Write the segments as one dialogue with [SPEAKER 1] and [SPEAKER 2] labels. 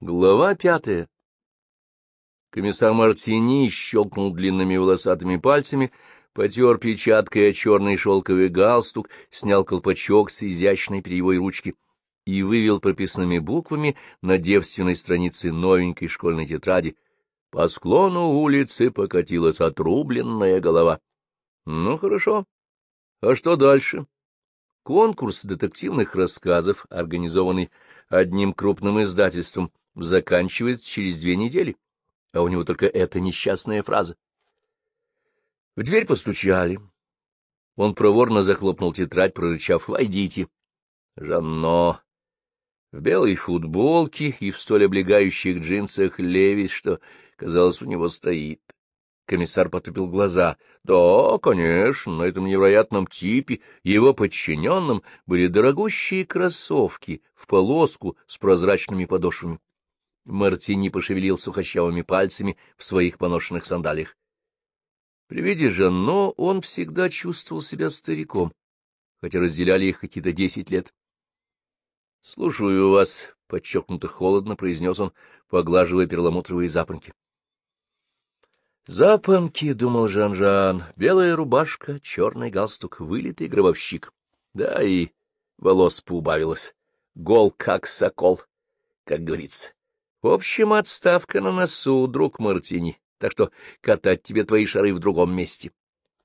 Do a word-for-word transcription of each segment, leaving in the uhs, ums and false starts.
[SPEAKER 1] Глава пятая. Комиссар Мартини щелкнул длинными волосатыми пальцами, потер печаткой о черный шелковый галстук, снял колпачок с изящной перьевой ручки и вывел прописными буквами на девственной странице новенькой школьной тетради: по склону улицы покатилась отрубленная голова. Ну, хорошо. А что дальше? Конкурс детективных рассказов, организованный одним крупным издательством, заканчивается через две недели, а у него только эта несчастная фраза. В дверь постучали. Он проворно захлопнул тетрадь, прорычав: «Войдите». Жанно в белой футболке и в столь облегающих джинсах Левис, что, казалось, у него стоит. Комиссар потупил глаза. Да, конечно, на этом невероятном типе, его подчиненном, были дорогущие кроссовки в полоску с прозрачными подошвами. Мартини пошевелил сухощавыми пальцами в своих поношенных сандалиях. При виде Жанно он всегда чувствовал себя стариком, хотя разделяли их какие-то десять лет. — Слушаю вас, — подчеркнуто холодно произнес он, поглаживая перламутровые запонки. — Запонки, — думал Жан-Жан, — белая рубашка, черный галстук, вылитый гробовщик. Да и волос поубавилось, гол как сокол, как говорится. В общем, отставка на носу, друг Мартини, так что катать тебе твои шары в другом месте.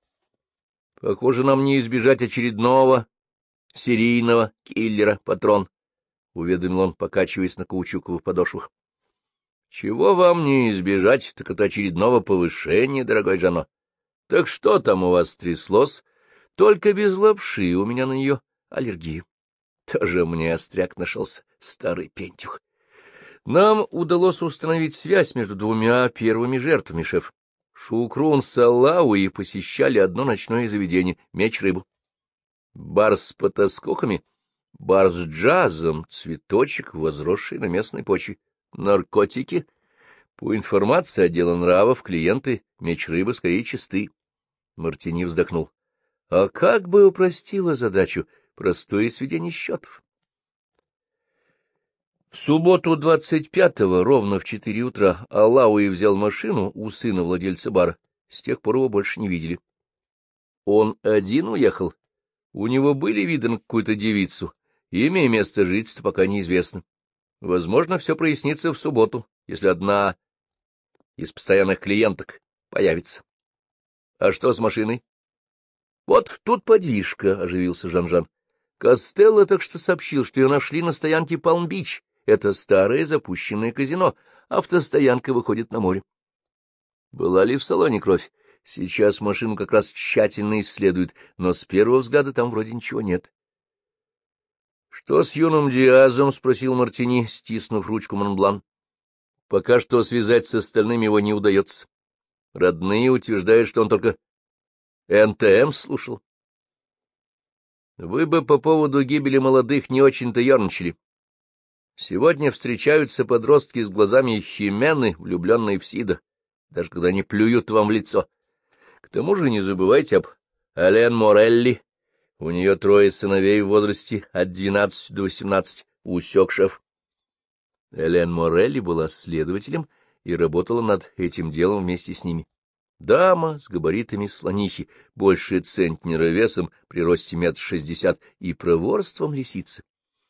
[SPEAKER 1] Похоже, нам не избежать очередного серийного киллера, патрон, — уведомил он, покачиваясь на каучуковых подошвах. — Чего вам не избежать, так это очередного повышения, дорогой Жано. Так что там у вас стряслось? Только без лапши, у меня на нее аллергия. Тоже мне остряк нашелся, старый пентюх. Нам удалось установить связь между двумя первыми жертвами, шеф. Шукрун с Аллауи посещали одно ночное заведение — Меч-рыбу. Бар с потаскухами, бар с джазом, цветочек, возросший на местной почве. Наркотики. По информации отдела нравов, клиенты Меч-рыбы скорее чисты. Мартини вздохнул. А как бы упростило задачу простое сведение счетов? В субботу двадцать пятого, ровно в четыре утра, Аллауи взял машину у сына владельца бара. С тех пор его больше не видели. Он один уехал. У него были виды на какую-то девицу. Имя и место жительства пока неизвестно. Возможно, все прояснится в субботу, если одна из постоянных клиенток появится. А что с машиной? Вот тут подвижка, — оживился Жан-Жан. Костелло так что сообщил, что ее нашли на стоянке Палм-Бич. Это старое запущенное казино. Автостоянка выходит на море. Была ли в салоне кровь? Сейчас машину как раз тщательно исследуют, но с первого взгляда там вроде ничего нет. — Что с юным Диазом? — спросил Мартини, стиснув ручку Монблан. — Пока что связать с остальными его не удается. Родные утверждают, что он только эн тэ эм слушал. Вы бы по поводу гибели молодых не очень-то ерничали. Сегодня встречаются подростки с глазами химены, влюбленные в Сида, даже когда они плюют вам в лицо. К тому же не забывайте об Элен Морелли. У нее трое сыновей в возрасте от двенадцати до восемнадцати. Усек шеф. Элен Морелли была следователем и работала над этим делом вместе с ними. Дама с габаритами слонихи, больше центнера весом, при росте метр шестьдесят и проворством лисицы.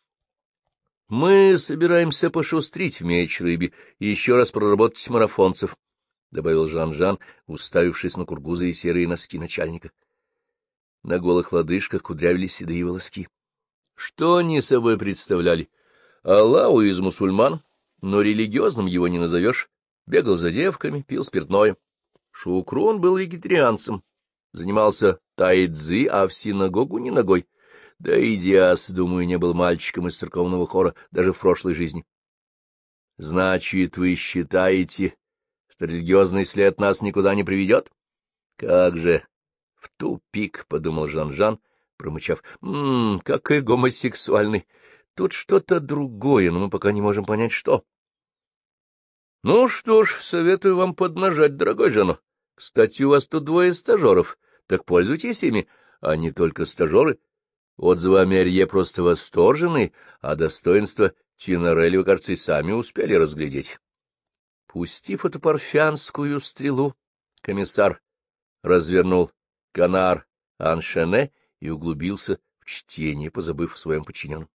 [SPEAKER 1] Мы собираемся пошустрить в Меч-рыбе и еще раз проработать марафонцев, — добавил Жан-Жан, уставившись на кургузы и серые носки начальника. На голых лодыжках кудрявились седые волоски. Что они собой представляли? Аллаху из мусульман, но религиозным его не назовешь. Бегал за девками, пил спиртное. Шукрун был вегетарианцем, занимался тай-цзи, а в синагогу не ногой. Да и Диас, думаю, не был мальчиком из церковного хора даже в прошлой жизни. — Значит, вы считаете, что религиозный след нас никуда не приведет? — Как же! В тупик, — подумал Жан-Жан, промычав. — Ммм, как и гомосексуальный. Тут что-то другое, но мы пока не можем понять, что. — Ну что ж, советую вам поднажать, дорогой Жано. Кстати, у вас тут двое стажеров, так пользуйтесь ими, а не только стажеры. Отзывы о Мерье просто восторженные, а достоинства Тинорелли, вы, кажется, и сами успели разглядеть. Пустив эту парфянскую стрелу, комиссар развернул канар аншене и углубился в чтение, позабыв о своем подчиненном.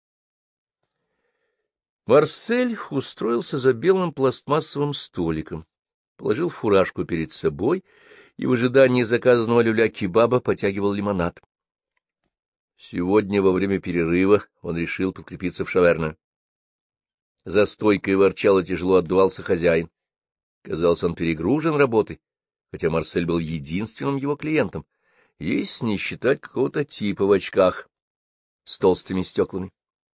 [SPEAKER 1] Марсель устроился за белым пластмассовым столиком, положил фуражку перед собой и в ожидании заказанного люля-кебаба потягивал лимонад. Сегодня во время перерыва он решил подкрепиться в шаверне. За стойкой ворчал и тяжело отдувался хозяин. Казалось, он перегружен работой, хотя Марсель был единственным его клиентом, если не считать какого-то типа в очках с толстыми стеклами.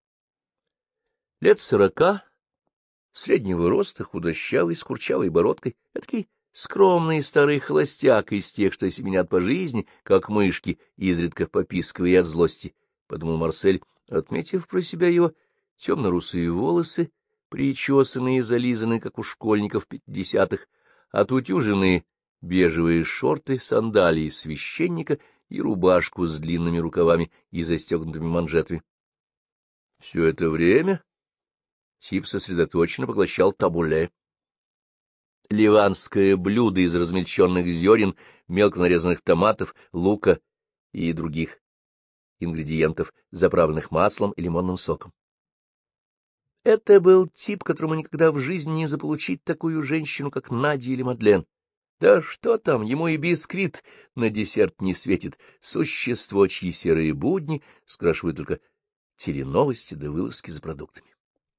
[SPEAKER 1] Лет сорока, среднего роста, худощавый, с курчавой бородкой, этакий скромный старый холостяк из тех, что семенят по жизни, как мышки, изредка попискивая от злости, — подумал Марсель, отметив про себя его темно-русые волосы, причесанные и зализанные, как у школьников пятидесятых, отутюженные бежевые шорты, сандалии священника и рубашку с длинными рукавами и застегнутыми манжетами. Все это время тип сосредоточенно поглощал табуле. Ливанское блюдо из размельченных зерен, мелко нарезанных томатов, лука и других ингредиентов, заправленных маслом и лимонным соком. Это был тип, которому никогда в жизни не заполучить такую женщину, как Надя или Мадлен. Да что там, ему и бисквит на десерт не светит, существо, чьи серые будни скрашивают только теленовости да вылазки за продуктами.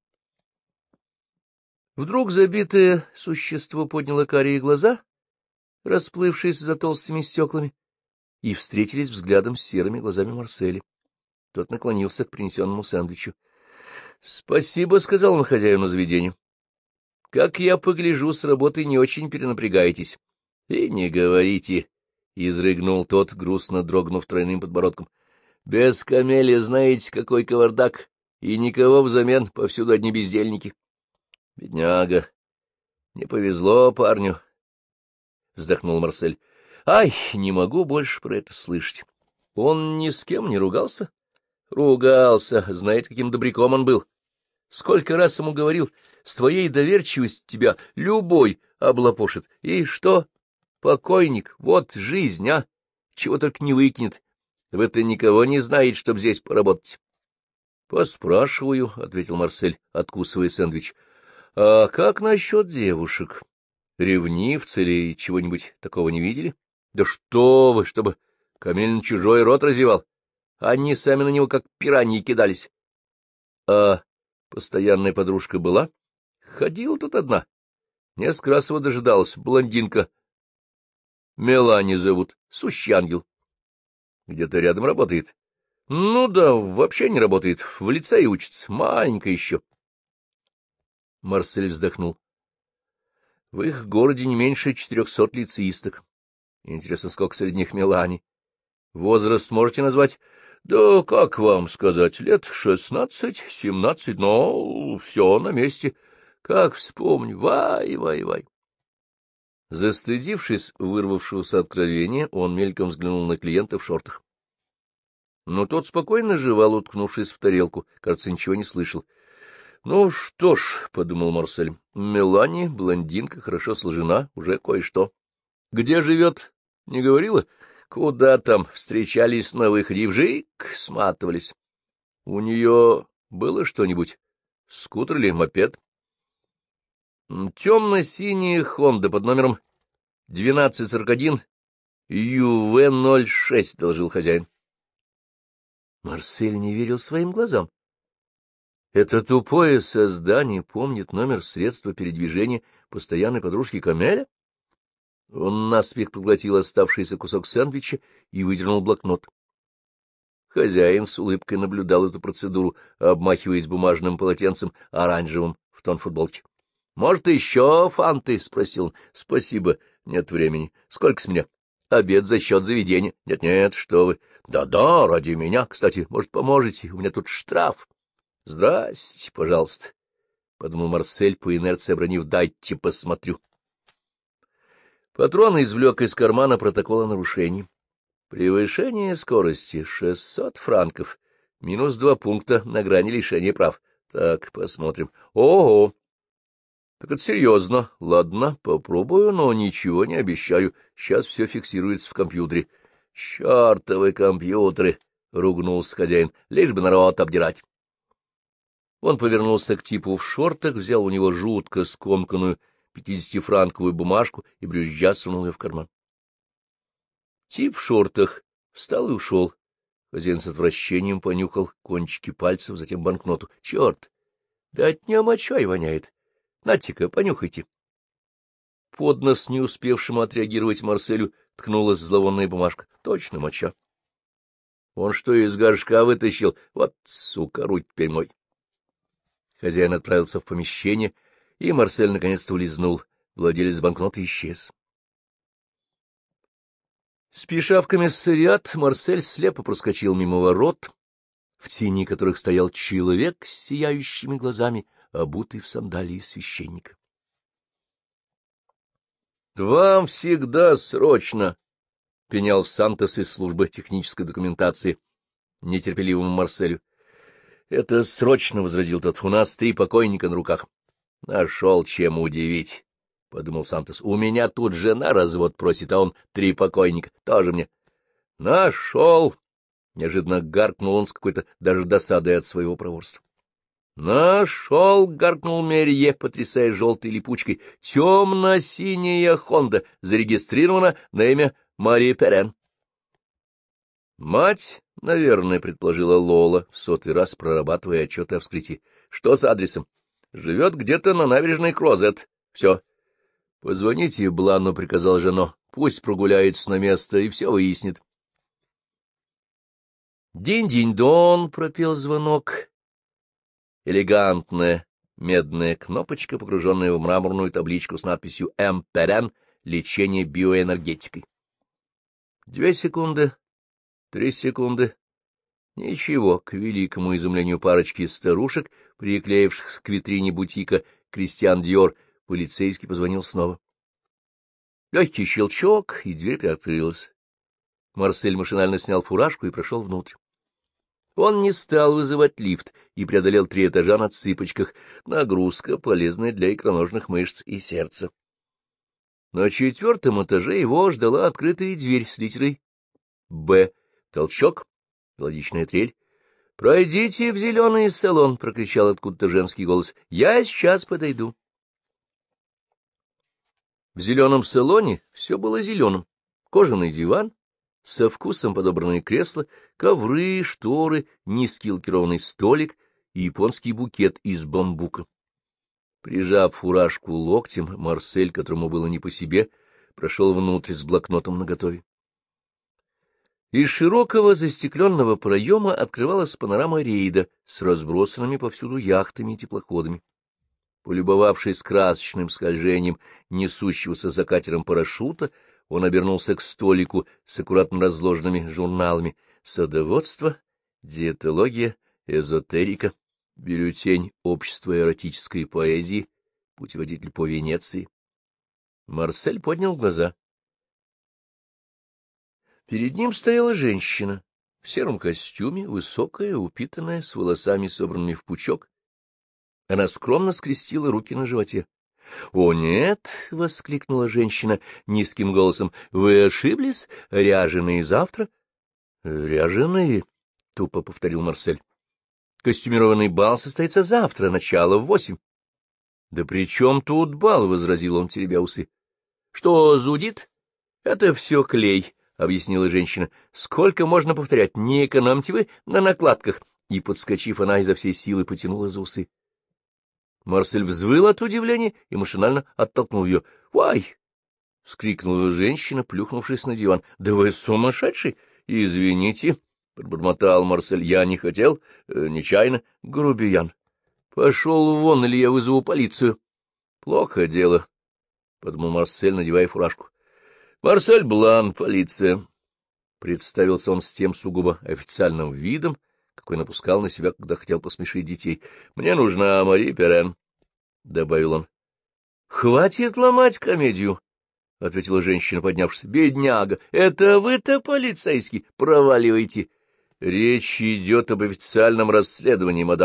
[SPEAKER 1] Вдруг забитое существо подняло карие глаза, расплывшиеся за толстыми стеклами, и встретились взглядом с серыми глазами Марселя. Тот наклонился к принесенному сэндвичу. — Спасибо, — сказал он хозяину заведения. — Как я погляжу, с работой не очень перенапрягаетесь. — И не говорите, — изрыгнул тот, грустно дрогнув тройным подбородком. — Без камели знаете, какой кавардак, и никого взамен, повсюду одни бездельники. — Бедняга, не повезло парню, — вздохнул Марсель. — Ай, не могу больше про это слышать. Он ни с кем не ругался? — Ругался. Знаете, каким добряком он был? Сколько раз ему говорил, с твоей доверчивостью тебя любой облапошит. И что? Покойник, вот жизнь, а? Чего только не выкинет. Вы-то никого не знаете, чтоб здесь поработать. — Поспрашиваю, — ответил Марсель, откусывая сэндвич. — А как насчет девушек? Ревнивцы или чего-нибудь такого не видели? — Да что вы, чтобы камель на чужой рот разевал. Они сами на него как пираньи кидались. — А постоянная подружка была? — Ходила тут одна. Несколько раз его дожидалась. Блондинка. Мелани зовут. Сущий ангел. Где-то рядом работает. Ну да, вообще не работает. В лицее учится. Маленькая еще. Марсель вздохнул. В их городе не меньше четырехсот лицеисток. Интересно, сколько среди них Мелани? Возраст можете назвать? Да как вам сказать, лет шестнадцать, семнадцать, но все на месте. Как вспомню, вай-вай-вай. Застыдившись вырвавшегося откровения, он мельком взглянул на клиента в шортах. Но тот спокойно жевал, уткнувшись в тарелку, кажется, ничего не слышал. — Ну что ж, — подумал Марсель, — Мелани, блондинка, хорошо сложена, уже кое-что. — Где живет? Не говорила? Куда там? Встречались на выходе и вжик сматывались. У нее было что-нибудь? Скутер или мопед? Темно-синяя Хонда под номером двенадцать сорок один ю вэ ноль шесть, — доложил хозяин. Марсель не верил своим глазам. Это тупое создание помнит номер средства передвижения постоянной подружки Камеля? Он наспех проглотил оставшийся кусок сэндвича и выдернул блокнот. Хозяин с улыбкой наблюдал эту процедуру, обмахиваясь бумажным полотенцем оранжевым в тон футболки. — Может, еще фанты? — спросил он. — Спасибо, нет времени. Сколько с меня? Обед за счет заведения. Нет-нет, что вы. Да-да, ради меня. Кстати, может, поможете? У меня тут штраф. — Здрасте, пожалуйста, — подумал Марсель, по инерции обронив: — дайте посмотрю. Патрон извлек из кармана протокол о нарушении. Превышение скорости — шестьсот франков, минус два пункта на грани лишения прав. Так, посмотрим. Ого! Так это серьезно. Ладно, попробую, но ничего не обещаю. Сейчас все фиксируется в компьютере. Чёртовы компьютеры! — ругнулся хозяин. — Лишь бы народ обдирать. Он повернулся к типу в шортах, взял у него жутко скомканную пятидесятифранковую бумажку и брюзжа сунул ее в карман. Тип в шортах встал и ушел. Хозяин с отвращением понюхал кончики пальцев, затем банкноту. — Черт! Да от нее мочой воняет. На-те-ка, понюхайте. Под нос, не успевшему отреагировать Марселю, ткнулась зловонная бумажка. Точно моча. Он что, из горшка вытащил? Вот, сука, руль теперь мой. Хозяин отправился в помещение, и Марсель наконец-то улизнул. Владелец банкноты исчез. Спеша в комиссариат, Марсель слепо проскочил мимо ворот, в тени которых стоял человек с сияющими глазами, обутый в сандалии священника. — Вам всегда срочно! — пенял Сантос из службы технической документации нетерпеливому Марселю. — Это срочно, — возразил тот, — у нас три покойника на руках. — Нашел чем удивить, — подумал Сантос. — У меня тут жена развод просит, а он три покойника. Тоже мне. — Нашел! — неожиданно гаркнул он с какой-то даже досадой от своего проворства. — Нашел! — гаркнул Мерье, потрясая желтой липучкой. — Темно-синяя Хонда, зарегистрирована на имя Марии Перен. — Мать, наверное, — предположила Лола, в сотый раз прорабатывая отчеты о вскрытии. — Что с адресом? — Живет где-то на набережной Крозет. — Все. — Позвоните Блану, — приказал Жано. — Пусть прогуляется на место и все выяснит. «Динь-динь-дон!» — пропел звонок. Элегантная медная кнопочка, погруженная в мраморную табличку с надписью «М. Перен. Лечение биоэнергетикой». Две секунды, три секунды. Ничего, к великому изумлению парочки старушек, приклеившихся к витрине бутика «Кристиан Диор», полицейский позвонил снова. Легкий щелчок, и дверь приоткрылась. Марсель машинально снял фуражку и прошел внутрь. Он не стал вызывать лифт и преодолел три этажа на цыпочках. Нагрузка, полезная для икроножных мышц и сердца. На четвертом этаже его ждала открытая дверь с литерой «Б». Толчок, мелодичная трель. — Пройдите в зеленый салон, — прокричал откуда-то женский голос. — Я сейчас подойду. В зеленом салоне все было зеленым. Кожаный диван, со вкусом подобранные кресла, ковры, шторы, низкий лакированный столик и японский букет из бамбука. Прижав фуражку локтем, Марсель, которому было не по себе, прошел внутрь с блокнотом наготове. Из широкого застекленного проема открывалась панорама рейда с разбросанными повсюду яхтами и теплоходами. Полюбовавшись красочным скольжением несущегося за катером парашюта, он обернулся к столику с аккуратно разложенными журналами: садоводство, диетология, эзотерика, бюллетень общества эротической поэзии, путеводитель по Венеции. Марсель поднял глаза. Перед ним стояла женщина в сером костюме, высокая, упитанная, с волосами, собранными в пучок. Она скромно скрестила руки на животе. — О, нет! — воскликнула женщина низким голосом. — Вы ошиблись? Ряженые завтра? — Ряженые? — тупо повторил Марсель. — Костюмированный бал состоится завтра, начало в восемь. — Да при чем тут бал? — возразил он, теребя усы. — Что зудит? — Это все клей, — объяснила женщина. — Сколько можно повторять? Не экономьте вы на накладках. И, подскочив, она изо всей силы потянула за усы. Марсель взвыл от удивления и машинально оттолкнул ее. — Вай! — вскрикнула женщина, плюхнувшись на диван. — Да вы сумасшедший! Извините, — пробормотал Марсель. — Я не хотел, э, нечаянно. Грубиян. Пошел вон, или я вызову полицию. — Плохо дело, — подумал Марсель, надевая фуражку. — Марсель Блан, полиция. Представился он с тем сугубо официальным видом, какой напускал на себя, когда хотел посмешить детей. — Мне нужна Мари Перен, — добавил он. — Хватит ломать комедию, — ответила женщина, поднявшись. — Бедняга, это вы-то полицейский, проваливайте. — Речь идет об официальном расследовании, мадам.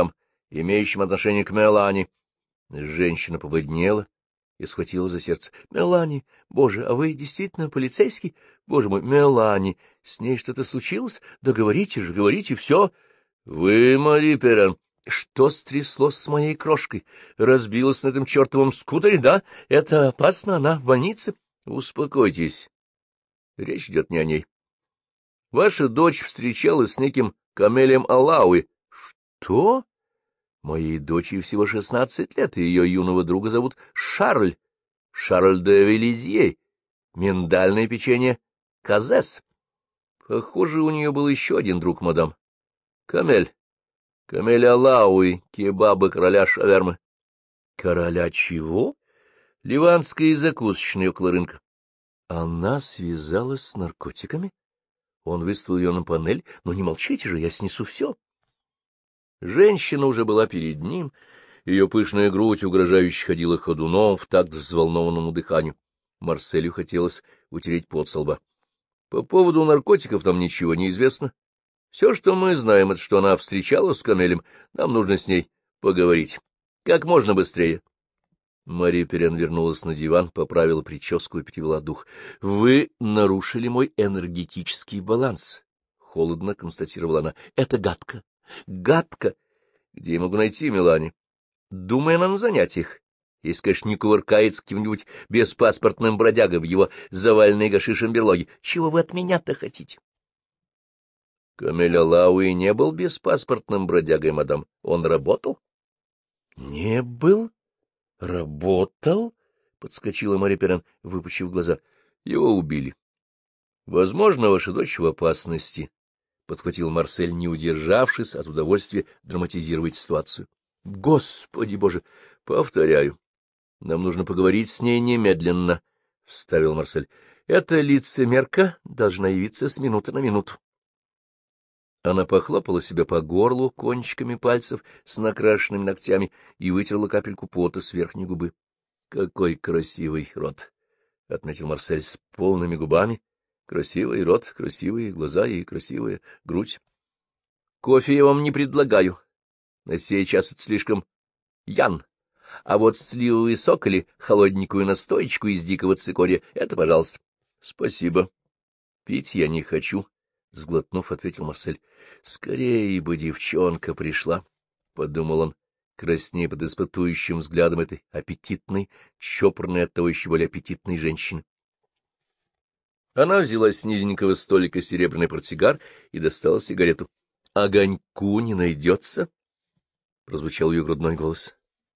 [SPEAKER 1] имеющим отношение к Мелани. Женщина побледнела и схватила за сердце. — Мелани, боже, а вы действительно полицейский? Боже мой, Мелани, с ней что-то случилось? Да говорите же, говорите все. — Вы, Мари Перен, что стряслось с моей крошкой? Разбилась на этом чертовом скутере, да? Это опасно, она в больнице? — Успокойтесь, речь идет не о ней. Ваша дочь встречалась с неким Камелем Алауи. — Что? Моей дочери всего шестнадцать лет, и ее юного друга зовут Шарль, Шарль де Велизье, миндальное печенье Казес. Похоже, у нее был еще один друг, мадам. Камель, Камель Алауи, кебабы короля шавермы. Короля чего? Ливанской закусочной около рынка. Она связалась с наркотиками? Он выставил ее на панель. Но не молчите же, я снесу все. Женщина уже была перед ним. Ее пышная грудь угрожающе ходила ходуном в такт взволнованному дыханию. Марселю хотелось утереть пот со лба. По поводу наркотиков нам ничего не известно. Все, что мы знаем, это что она встречалась с Камелем. Нам нужно с ней поговорить. Как можно быстрее. Мария Перен вернулась на диван, поправила прическу и перевела дух. — Вы нарушили мой энергетический баланс, — холодно констатировала она. — Это гадко. Гадко. Где я могу найти Мелани? Думаю, она на занятиях. Если, конечно, не кувыркается каким-нибудь беспаспортным бродягой в его заваленной гашишем берлоге. Чего вы от меня-то хотите? Камель Алауи не был беспаспортным бродягой, мадам. Он работал? — Не был? Работал? — подскочила Мария Перен, выпучив глаза. — Его убили. — Возможно, ваша дочь в опасности, — подхватил Марсель, не удержавшись от удовольствия драматизировать ситуацию. — Господи боже! Повторяю, нам нужно поговорить с ней немедленно, — вставил Марсель. — Эта лицемерка должна явиться с минуты на минуту. Она похлопала себя по горлу кончиками пальцев с накрашенными ногтями и вытерла капельку пота с верхней губы. — Какой красивый рот! — отметил Марсель с полными губами. — Красивый рот, красивые глаза и красивая грудь. — Кофе я вам не предлагаю. На сей час это слишком ян. А вот сливовый сок или холодненькую настоечку из дикого цикория — это пожалуйста. — Спасибо. Пить я не хочу. — сглотнув, ответил Марсель. — Скорее бы девчонка пришла, — подумал он, краснея под испытующим взглядом этой аппетитной, чопорной, оттого еще более аппетитной женщины. Она взяла с низенького столика серебряный портсигар и достала сигарету. — Огоньку не найдется? — прозвучал ее грудной голос.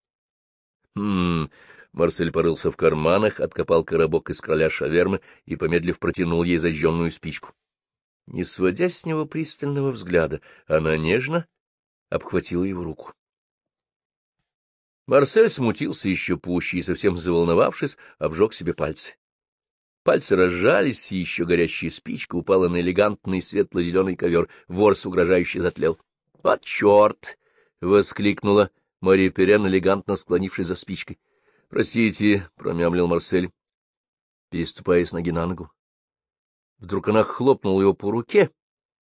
[SPEAKER 1] — Хм... Марсель порылся в карманах, откопал коробок из короля шавермы и, помедлив, протянул ей зажженную спичку. Не сводя с него пристального взгляда, она нежно обхватила его руку. Марсель смутился еще пуще и, совсем заволновавшись, обжег себе пальцы. Пальцы разжались, и еще горящая спичка упала на элегантный светло-зеленый ковер. Ворс угрожающе затлел. — Вот черт! — воскликнула Мария Перен, элегантно склонившись за спичкой. — Простите, — промямлил Марсель, переступая с ноги на ногу. Вдруг она хлопнула его по руке,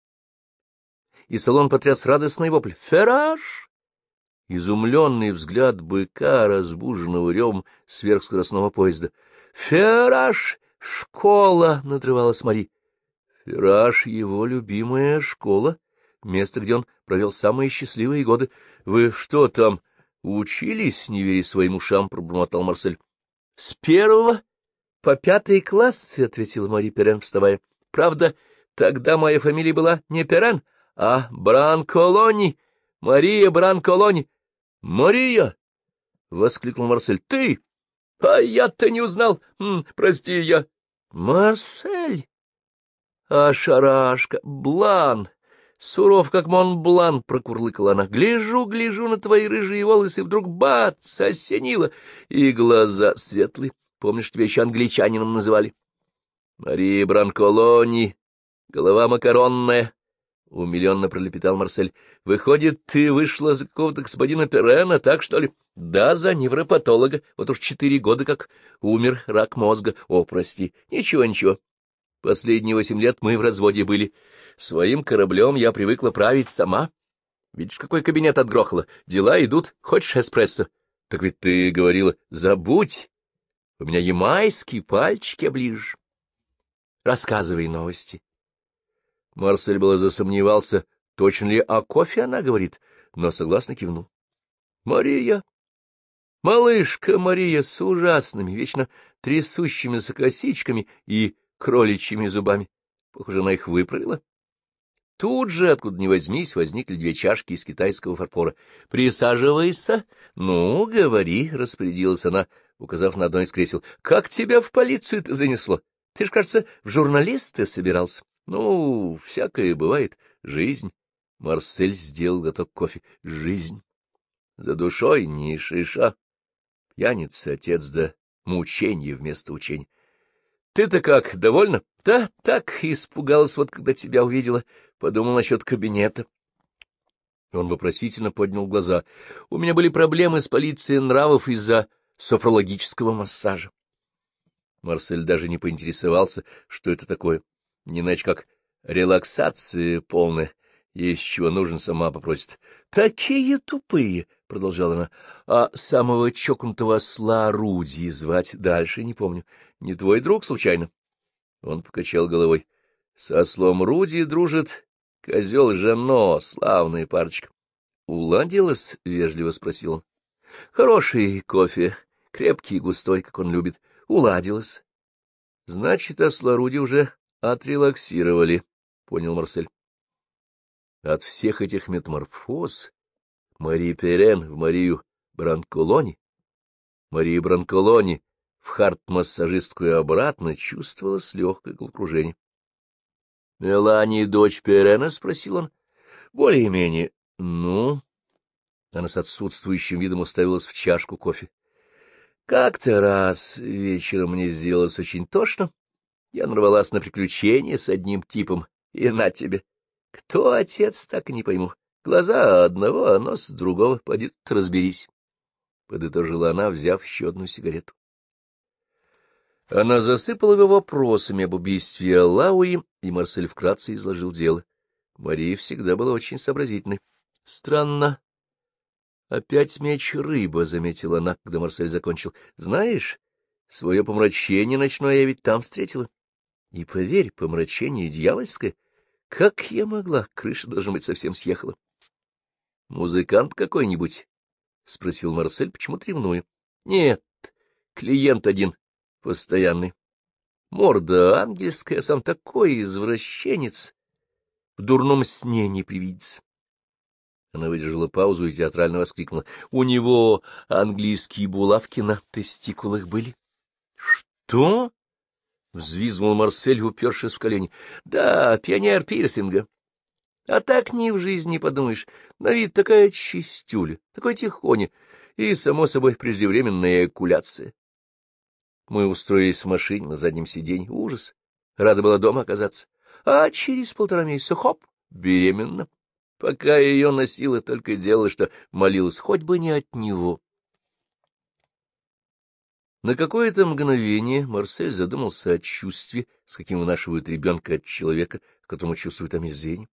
[SPEAKER 1] и салон потряс радостный вопль. «Ферраж!» Изумленный взгляд быка, разбуженного ревом сверхскоростного поезда. «Ферраж! Школа!» — надрывалась Мари. «Ферраж — его любимая школа, место, где он провел самые счастливые годы. Вы что там, учились?» — не веря своим ушам, пробормотал Марсель. «С первого по пятый класс», — ответила Мари Перен, вставая. «Правда, тогда моя фамилия была не Перен, а Бранколони, Мария Бранколони». «Мария!» — воскликнул Марсель. «Ты? А я-то не узнал. М, прости, я...» «Марсель! А шарашка! Блан! Суров, как Монблан!» — прокурлыкала она. «Гляжу, гляжу на твои рыжие волосы, и вдруг бац! Осенило! И глаза светлые. Помнишь, тебя еще англичанином называли?» «Мария Бранколони, голова макаронная!» — умиленно пролепетал Марсель. — Выходит, ты вышла за какого-то господина Перена, так что ли? — Да, за невропатолога. Вот уж четыре года как умер, рак мозга. О, прости. Ничего, ничего. Последние восемь лет мы в разводе были. Своим кораблем я привыкла править сама. Видишь, какой кабинет отгрохало. Дела идут. Хочешь эспрессо? Так ведь ты говорила, забудь. У меня ямайские пальчики оближешь. Рассказывай новости. Марсель было засомневался, точно ли о кофе она говорит, но согласно кивнул. Мария, малышка Мария с ужасными, вечно трясущимися косичками и кроличьими зубами. Похоже, она их выправила. Тут же, откуда ни возьмись, возникли две чашки из китайского фарфора. — Присаживайся. — Ну, говори, — распорядилась она, указав на одно из кресел. — Как тебя в полицию-то занесло? Ты ж, кажется, в журналисты собирался. — Ну, всякое бывает. Жизнь. Марсель сделал глоток кофе. — Жизнь. За душой ни шиша. Пьяница, отец, да мученье вместо учения. — Ты-то как, довольна? — Да, так, испугалась вот, когда тебя увидела. Подумал насчет кабинета. Он вопросительно поднял глаза. — У меня были проблемы с полицией нравов из-за софрологического массажа. Марсель даже не поинтересовался, что это такое. Не иначе как релаксация полная. Есть чего нужен, сама попросит. — Такие тупые, — продолжала она. — А самого чокнутого осла Руди звать дальше не помню. Не твой друг, случайно? Он покачал головой. — Со ослом Руди дружит козел Жано, славная парочка. — Уладилась? — вежливо спросил он. — Хороший кофе, крепкий и густой, как он любит. Уладилась. — Значит, осла Руди уже отрелаксировали, — понял Марсель. От всех этих метаморфоз Марии Перен в Марию Бранколони, Мария Бранколони в харт-массажистку и обратно чувствовалось легкое головокружение. — Мелани, дочь Перена? — спросил он. — Более-менее. — Ну? Она с отсутствующим видом уставилась в чашку кофе. — Как-то раз вечером мне сделалось очень тошно. Я нарвалась на приключения с одним типом, и на тебе. Кто отец, так и не пойму. Глаза одного, а нос другого. Поди тут разберись. Подытожила она, взяв еще одну сигарету. Она засыпала его вопросами об убийстве Аллауи, и Марсель вкратце изложил дело. Мария всегда была очень сообразительной. — Странно. Опять меч рыба, — заметила она, когда Марсель закончил. — Знаешь, свое помрачение ночное я ведь там встретила. И поверь, помрачение дьявольское. Как я могла? Крыша, должно быть, совсем съехала. — Музыкант какой-нибудь? — спросил Марсель, почему-то ревнуя. — Нет, клиент один, постоянный. Морда ангельская, сам такой извращенец. В дурном сне не привидится. Она выдержала паузу и театрально воскликнула. — У него английские булавки на тестикулах были. — Что? — взвизгнул Марсель, упершись в колени. — Да, пионер пирсинга. А так ни в жизни не подумаешь. На вид такая чистюля, такой тихоня, и, само собой, преждевременная эякуляция. Мы устроились в машине на заднем сиденье. Ужас. Рада была дома оказаться. А через полтора месяца — хоп, беременна. Пока ее носила, только делала, что молилась, хоть бы не от него. На какое-то мгновение Марсель задумался о чувстве, с каким вынашивают ребенка от человека, которому чувствует омерзение.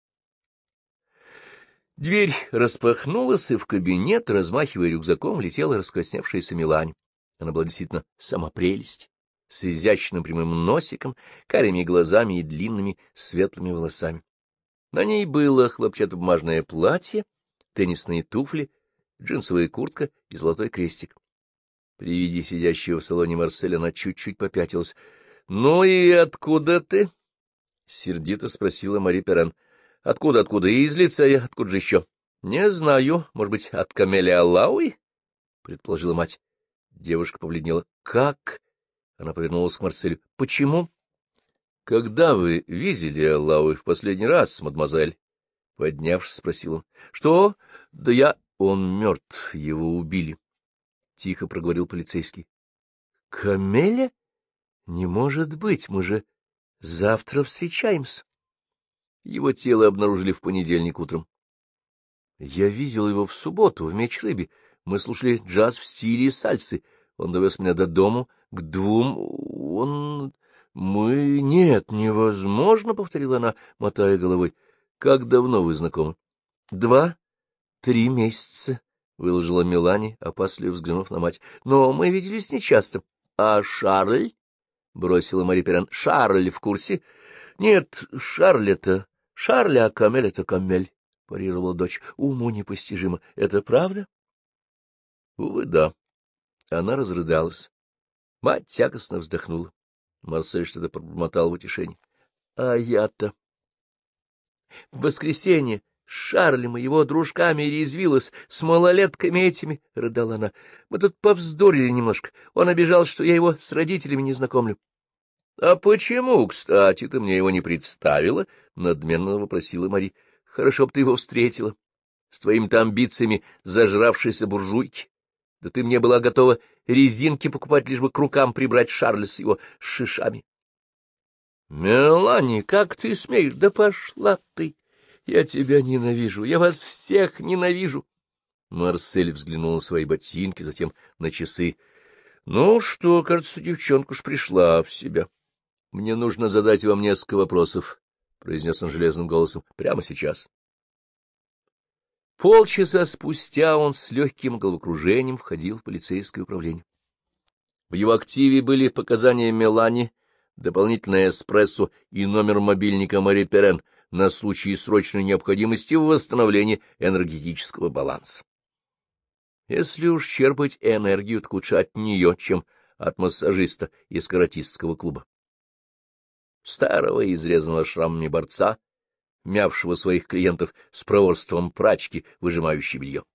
[SPEAKER 1] Дверь распахнулась, и в кабинет, размахивая рюкзаком, летела раскрасневшаяся Мелань. Она была действительно сама прелесть, с изящным прямым носиком, карими глазами и длинными светлыми волосами. На ней было хлопчатобумажное платье, теннисные туфли, джинсовая куртка и золотой крестик. При виде сидящего в салоне Марселя она чуть-чуть попятилась. — Ну и откуда ты? — сердито спросила Мари Перен. — Откуда, откуда? И из лицея. Откуда же еще? — Не знаю. Может быть, от Камеля Аллауи? — предположила мать. Девушка побледнела. — Как? — она повернулась к Марселю. — Почему? — Когда вы видели Аллауи в последний раз, мадемуазель? — поднявшись, спросил он. — Что? Да я... Он мертв. Его убили. — тихо проговорил полицейский. — Камеля? Не может быть. Мы же завтра встречаемся. Его тело обнаружили в понедельник утром. Я видел его в субботу в Меч-Рыбе. Мы слушали джаз в стиле сальсы. Он довез меня до дому к двум... Он... Мы... Нет, невозможно, — повторила она, мотая головой. — Как давно вы знакомы? — Два. Три месяца, — выложила Мелани, опасливо взглянув на мать. — Но мы виделись нечасто. — А Шарль? — бросила Мари Перрен. — Шарль в курсе? — Нет, Шарль это... Шарль, а Камель это Камель, — парировала дочь. — Уму непостижимо. Это правда? Увы, да. Она разрыдалась. Мать тягостно вздохнула. Марсель что-то пробормотал в утешении. — А я-то... В воскресенье с Шарлем и его дружками резвилась, с малолетками этими, — рыдала она. Мы тут повздорили немножко. Он обижал, что я его с родителями не знакомлю. — А почему, кстати, ты мне его не представила? — надменно вопросила Мари. — Хорошо бы ты его встретила. С твоими-то амбициями зажравшейся буржуйки. Да ты мне была готова резинки покупать, лишь бы к рукам прибрать Шарля с его шишами. — Мелани, как ты смеешь? Да пошла ты! Я тебя ненавижу, я вас всех ненавижу. Марсель взглянул на свои ботинки, затем на часы. — Ну что, кажется, девчонка уж пришла в себя. — Мне нужно задать вам несколько вопросов, — произнес он железным голосом, — прямо сейчас. Полчаса спустя он с легким головокружением входил в полицейское управление. В его активе были показания Мелани, дополнительное эспрессо и номер мобильника Мари Перрен на случай срочной необходимости в восстановлении энергетического баланса. Если уж черпать энергию, так лучше от нее, чем от массажиста из каратистского клуба. Старого, изрезанного шрамами борца, мявшего своих клиентов с проворством прачки, выжимающей белье.